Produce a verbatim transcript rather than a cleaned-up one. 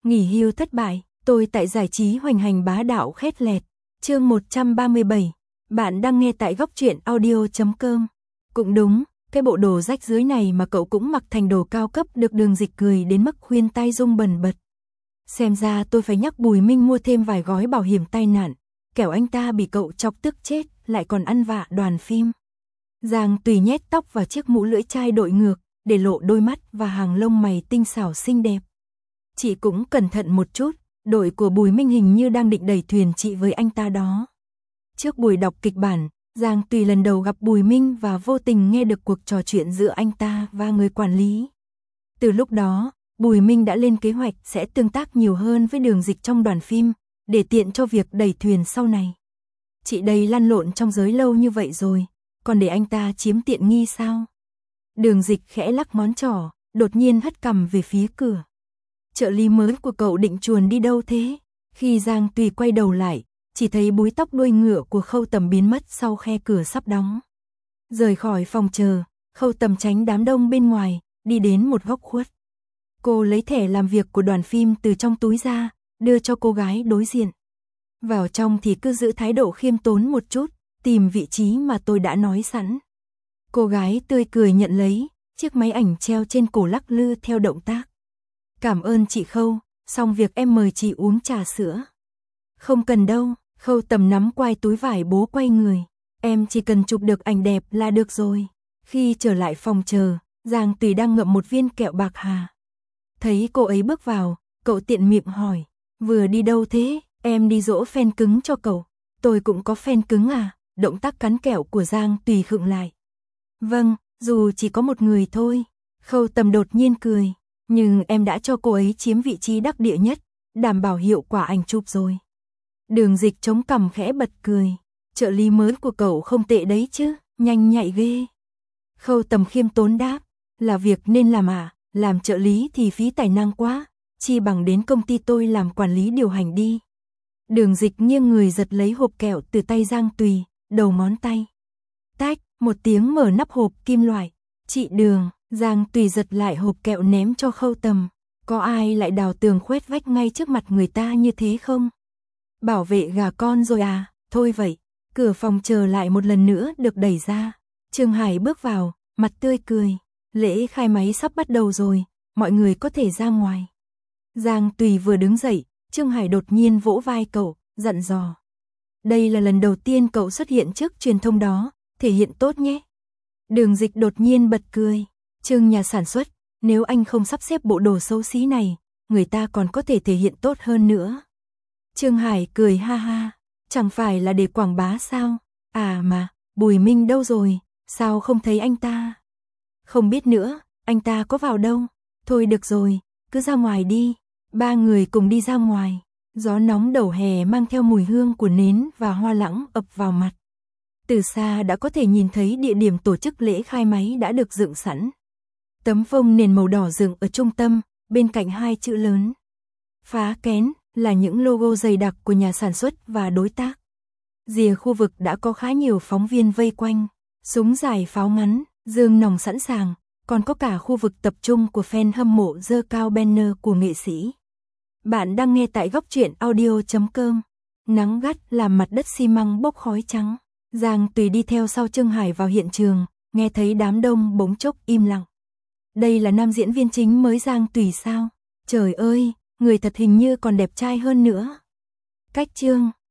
Nghỉ hưu thất bại, tôi tại giải trí hoành hành bá đạo khét lẹt. Chương một trăm ba mươi bảy. Bạn đang nghe tại góc truyện audio chấm com. Cũng đúng, cái bộ đồ rách rưới này mà cậu cũng mặc thành đồ cao cấp, được Đường Dịch cười đến mức khuyên tai rung bần bật. Xem ra tôi phải nhắc Bùi Minh mua thêm vài gói bảo hiểm tai nạn, kẻo anh ta bị cậu chọc tức chết, lại còn ăn vạ đoàn phim. Giang Tùy nhét tóc vào chiếc mũ lưỡi chai đội ngược, để lộ đôi mắt và hàng lông mày tinh xảo xinh đẹp. Chị cũng cẩn thận một chút, đội của Bùi Minh hình như đang định đẩy thuyền chị với anh ta đó. Trước buổi đọc kịch bản, Giang Tùy lần đầu gặp Bùi Minh và vô tình nghe được cuộc trò chuyện giữa anh ta và người quản lý. Từ lúc đó, Bùi Minh đã lên kế hoạch sẽ tương tác nhiều hơn với Đường Dịch trong đoàn phim, để tiện cho việc đẩy thuyền sau này. Chị đây lăn lộn trong giới lâu như vậy rồi, còn để anh ta chiếm tiện nghi sao? Đường Dịch khẽ lắc ngón trỏ, đột nhiên hất cằm về phía cửa. Trợ lý mới của cậu định chuồn đi đâu thế? Khi Giang Tùy quay đầu lại, chỉ thấy búi tóc đuôi ngựa của Khâu Tầm biến mất sau khe cửa sắp đóng. Rời khỏi phòng chờ, Khâu Tầm tránh đám đông bên ngoài, đi đến một góc khuất. Cô lấy thẻ làm việc của đoàn phim từ trong túi ra, đưa cho cô gái đối diện. Vào trong thì cứ giữ thái độ khiêm tốn một chút, tìm vị trí mà tôi đã nói sẵn. Cô gái tươi cười nhận lấy, chiếc máy ảnh treo trên cổ lắc lư theo động tác. Cảm ơn chị Khâu, xong việc em mời chị uống trà sữa. Không cần đâu, Khâu Tầm nắm quai túi vải bố quay người. Em chỉ cần chụp được ảnh đẹp là được rồi. Khi trở lại phòng chờ, Giang Tùy đang ngậm một viên kẹo bạc hà. Thấy cô ấy bước vào, cậu tiện miệng hỏi, vừa đi đâu thế? Em đi dỗ fan cứng cho cậu. Tôi cũng có fan cứng à? Động tác cắn kẹo của Giang Tùy khựng lại. Vâng, dù chỉ có một người thôi. Khâu Tầm đột nhiên cười. Nhưng em đã cho cô ấy chiếm vị trí đắc địa nhất, đảm bảo hiệu quả ảnh chụp rồi. Đường Dịch chống cằm khẽ bật cười. Trợ lý mới của cậu không tệ đấy chứ, nhanh nhạy ghê. Khâu Tầm khiêm tốn đáp, là việc nên làm à, làm trợ lý thì phí tài năng quá, chi bằng đến công ty tôi làm quản lý điều hành đi. Đường Dịch nghiêng người giật lấy hộp kẹo từ tay Giang Tùy, đầu ngón tay. Tách, một tiếng mở nắp hộp kim loại. Chị Đường, Giang Tùy giật lại hộp kẹo ném cho Khâu Tầm. Có ai lại đào tường khoét vách ngay trước mặt người ta như thế không? Bảo vệ gà con rồi à? Thôi vậy. Cửa phòng chờ lại một lần nữa được đẩy ra. Trương Hải bước vào, mặt tươi cười. Lễ khai máy sắp bắt đầu rồi, mọi người có thể ra ngoài. Giang Tùy vừa đứng dậy, Trương Hải đột nhiên vỗ vai cậu, dặn dò. Đây là lần đầu tiên cậu xuất hiện trước truyền thông đó, thể hiện tốt nhé. Đường Dịch đột nhiên bật cười. Trương nhà sản xuất, nếu anh không sắp xếp bộ đồ xấu xí này, người ta còn có thể thể hiện tốt hơn nữa. Trương Hải cười ha ha, chẳng phải là để quảng bá sao? À mà, Bùi Minh đâu rồi, sao không thấy anh ta? Không biết nữa, anh ta có vào đâu? Thôi được rồi, cứ ra ngoài đi. Ba người cùng đi ra ngoài. Gió nóng đầu hè mang theo mùi hương của nến và hoa lãng ập vào mặt. Từ xa đã có thể nhìn thấy địa điểm tổ chức lễ khai máy đã được dựng sẵn. Tấm phông nền màu đỏ dựng ở trung tâm, bên cạnh hai chữ lớn. Phá kén là những logo dày đặc của nhà sản xuất và đối tác. Rìa khu vực đã có khá nhiều phóng viên vây quanh. Súng dài pháo ngắn, dương nòng sẵn sàng. Còn có cả khu vực tập trung của fan hâm mộ giơ cao banner của nghệ sĩ. Bạn đang nghe tại góc truyện audio chấm com. Nắng gắt làm mặt đất xi măng bốc khói trắng. Giang Tùy đi theo sau Trương Hải vào hiện trường, nghe thấy đám đông bỗng chốc im lặng. Đây là nam diễn viên chính mới Giang Tùy sao? Trời ơi, người thật hình như còn đẹp trai hơn nữa. Cách chương